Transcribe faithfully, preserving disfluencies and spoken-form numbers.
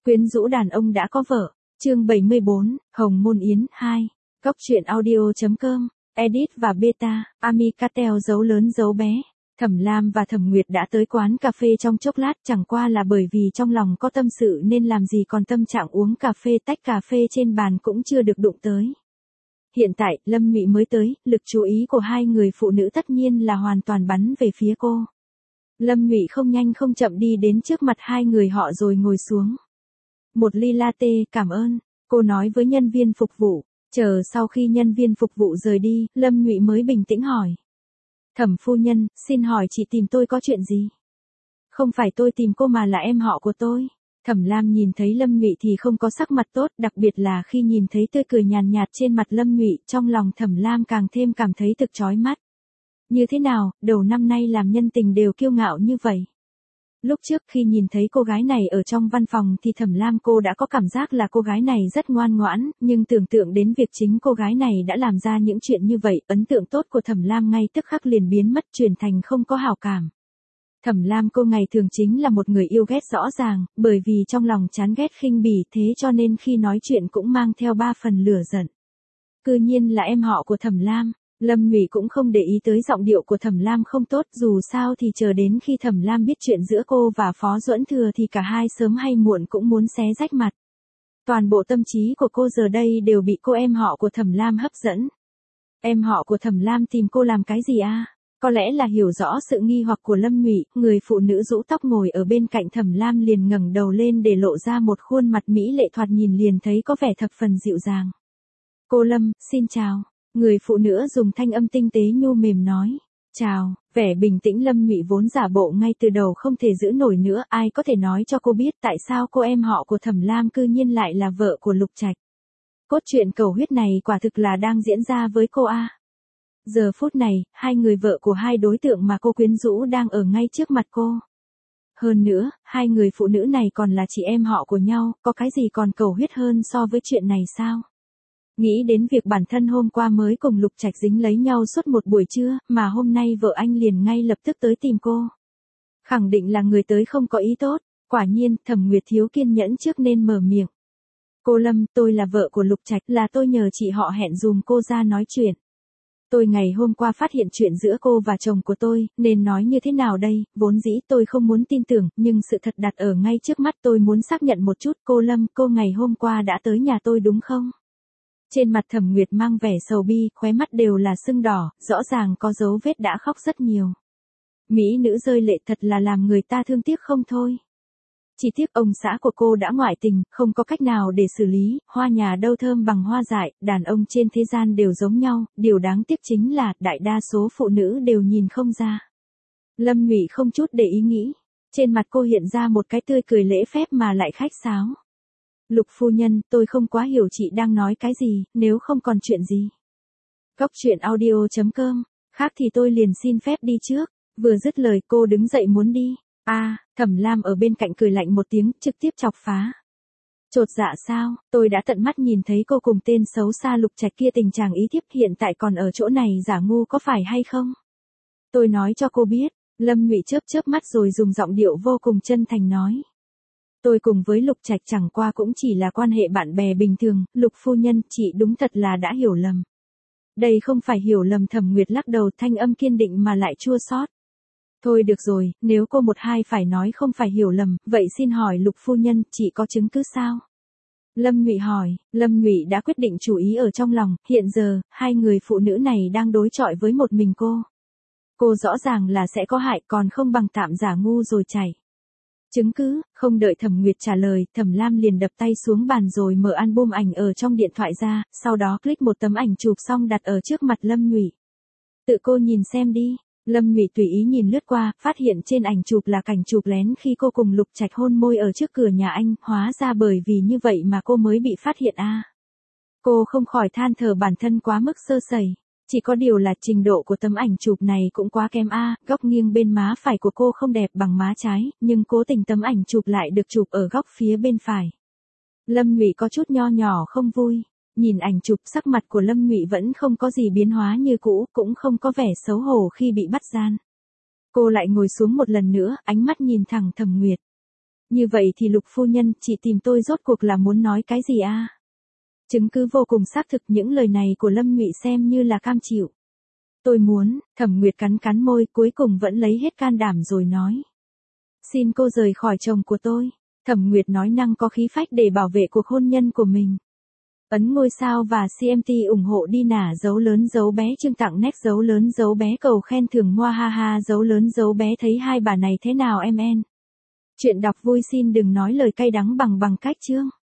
Quyến rũ đàn ông đã có vợ. Chương bảy mươi bốn, Hồng Môn Yến hai. Góc truyện audio.com. Edit và beta, Amicatel dấu lớn dấu bé. Thẩm Lam và Thẩm Nguyệt đã tới quán cà phê trong chốc lát, chẳng qua là bởi vì trong lòng có tâm sự nên làm gì còn tâm trạng uống cà phê, tách cà phê trên bàn cũng chưa được đụng tới. Hiện tại, Lâm Nhụy mới tới, lực chú ý của hai người phụ nữ tất nhiên là hoàn toàn bắn về phía cô. Lâm Nhụy không nhanh không chậm đi đến trước mặt hai người họ rồi ngồi xuống. Một ly latte, cảm ơn, cô nói với nhân viên phục vụ. Chờ sau khi nhân viên phục vụ rời đi, Lâm Nhụy mới bình tĩnh hỏi. Thẩm phu nhân, xin hỏi chị tìm tôi có chuyện gì? Không phải tôi tìm cô mà là em họ của tôi. Thẩm Lam nhìn thấy Lâm Nhụy thì không có sắc mặt tốt, đặc biệt là khi nhìn thấy tươi cười nhàn nhạt trên mặt Lâm Nhụy, trong lòng Thẩm Lam càng thêm cảm thấy thực chói mắt. Như thế nào, đầu năm nay làm nhân tình đều kiêu ngạo như vậy? Lúc trước khi nhìn thấy cô gái này ở trong văn phòng thì Thẩm Lam cô đã có cảm giác là cô gái này rất ngoan ngoãn, nhưng tưởng tượng đến việc chính cô gái này đã làm ra những chuyện như vậy, ấn tượng tốt của Thẩm Lam ngay tức khắc liền biến mất, chuyển thành không có hảo cảm. Thẩm Lam cô ngày thường chính là một người yêu ghét rõ ràng, bởi vì trong lòng chán ghét khinh bỉ, thế cho nên khi nói chuyện cũng mang theo ba phần lửa giận. Cư nhiên là em họ của Thẩm Lam. Lâm Nhụy cũng không để ý tới giọng điệu của Thẩm Lam không tốt, dù sao thì chờ đến khi Thẩm Lam biết chuyện giữa cô và Phó Duẫn Thừa thì cả hai sớm hay muộn cũng muốn xé rách mặt. Toàn bộ tâm trí của cô giờ đây đều bị cô em họ của Thẩm Lam hấp dẫn. Em họ của Thẩm Lam tìm cô làm cái gì à? Có lẽ là hiểu rõ sự nghi hoặc của Lâm Nhụy, người phụ nữ rũ tóc ngồi ở bên cạnh Thẩm Lam liền ngẩng đầu lên để lộ ra một khuôn mặt mỹ lệ thoạt nhìn liền thấy có vẻ thập phần dịu dàng. Cô Lâm, xin chào. Người phụ nữ dùng thanh âm tinh tế nhu mềm nói. Chào, vẻ bình tĩnh Lâm Nhụy vốn giả bộ ngay từ đầu không thể giữ nổi nữa, ai có thể nói cho cô biết tại sao cô em họ của Thẩm Lam cư nhiên lại là vợ của Lục Trạch. Cốt truyện cầu huyết này quả thực là đang diễn ra với cô a. Giờ phút này, hai người vợ của hai đối tượng mà cô quyến rũ đang ở ngay trước mặt cô. Hơn nữa, hai người phụ nữ này còn là chị em họ của nhau, có cái gì còn cầu huyết hơn so với chuyện này sao? Nghĩ đến việc bản thân hôm qua mới cùng Lục Trạch dính lấy nhau suốt một buổi trưa, mà hôm nay vợ anh liền ngay lập tức tới tìm cô. Khẳng định là người tới không có ý tốt, quả nhiên, Thẩm Nguyệt thiếu kiên nhẫn trước nên mở miệng. Cô Lâm, tôi là vợ của Lục Trạch, là tôi nhờ chị họ hẹn dùm cô ra nói chuyện. Tôi ngày hôm qua phát hiện chuyện giữa cô và chồng của tôi, nên nói như thế nào đây, vốn dĩ tôi không muốn tin tưởng, nhưng sự thật đặt ở ngay trước mắt tôi muốn xác nhận một chút. Cô Lâm, cô ngày hôm qua đã tới nhà tôi đúng không? Trên mặt Thẩm Nguyệt mang vẻ sầu bi, khóe mắt đều là sưng đỏ, rõ ràng có dấu vết đã khóc rất nhiều. Mỹ nữ rơi lệ thật là làm người ta thương tiếc không thôi. Chỉ tiếc ông xã của cô đã ngoại tình, không có cách nào để xử lý, hoa nhà đâu thơm bằng hoa dại, đàn ông trên thế gian đều giống nhau, điều đáng tiếc chính là đại đa số phụ nữ đều nhìn không ra. Lâm Nhụy không chút để ý nghĩ, trên mặt cô hiện ra một cái tươi cười lễ phép mà lại khách sáo. Lục phu nhân, tôi không quá hiểu chị đang nói cái gì, nếu không còn chuyện gì. Góc truyện audio.com, khác thì tôi liền xin phép đi trước. Vừa dứt lời cô đứng dậy muốn đi. A, à, Thẩm Lam ở bên cạnh cười lạnh một tiếng, trực tiếp chọc phá. Chột dạ sao, tôi đã tận mắt nhìn thấy cô cùng tên xấu xa Lục Trạch kia tình trạng ý thiếp, hiện tại còn ở chỗ này giả ngu có phải hay không? Tôi nói cho cô biết, Lâm Nhụy chớp chớp mắt rồi dùng giọng điệu vô cùng chân thành nói. Tôi cùng với Lục Trạch chẳng qua cũng chỉ là quan hệ bạn bè bình thường, Lục phu nhân, chị đúng thật là đã hiểu lầm. Đây không phải hiểu lầm, Thẩm Nguyệt lắc đầu, thanh âm kiên định mà lại chua xót. Thôi được rồi, nếu cô một hai phải nói không phải hiểu lầm, vậy xin hỏi Lục phu nhân, chị có chứng cứ sao? Lâm Nhụy hỏi, Lâm Nhụy đã quyết định chủ ý ở trong lòng, hiện giờ, hai người phụ nữ này đang đối chọi với một mình cô. Cô rõ ràng là sẽ có hại, còn không bằng tạm giả ngu rồi chạy. Chứng cứ, không đợi Thẩm Nguyệt trả lời, Thẩm Lam liền đập tay xuống bàn rồi mở album ảnh ở trong điện thoại ra, sau đó click một tấm ảnh chụp xong đặt ở trước mặt Lâm Nhụy. Tự cô nhìn xem đi. Lâm Nhụy tùy ý nhìn lướt qua, phát hiện trên ảnh chụp là cảnh chụp lén khi cô cùng Lục Trạch hôn môi ở trước cửa nhà anh, hóa ra bởi vì như vậy mà cô mới bị phát hiện a. À. Cô không khỏi than thở bản thân quá mức sơ sẩy. Chỉ có điều là trình độ của tấm ảnh chụp này cũng quá kém a, à, góc nghiêng bên má phải của cô không đẹp bằng má trái, nhưng cố tình tấm ảnh chụp lại được chụp ở góc phía bên phải. Lâm Nhụy có chút nho nhỏ không vui, nhìn ảnh chụp sắc mặt của Lâm Nhụy vẫn không có gì biến hóa như cũ, cũng không có vẻ xấu hổ khi bị bắt gian. Cô lại ngồi xuống một lần nữa, ánh mắt nhìn thẳng Thẩm Nguyệt. Như vậy thì Lục phu nhân, chị tìm tôi rốt cuộc là muốn nói cái gì a? Chứng cứ vô cùng xác thực, những lời này của Lâm Ngụy xem như là cam chịu. Tôi muốn, Thẩm Nguyệt cắn cắn môi, cuối cùng vẫn lấy hết can đảm rồi nói. Xin cô rời khỏi chồng của tôi. Thẩm Nguyệt nói năng có khí phách để bảo vệ cuộc hôn nhân của mình. Ấn ngôi sao và xê em tê ủng hộ đi nả dấu lớn dấu bé trưng tặng nét dấu lớn dấu bé cầu khen thưởng moa ha ha dấu lớn dấu bé thấy hai bà này thế nào em en. Chuyện đọc vui xin đừng nói lời cay đắng bằng bằng cách chương.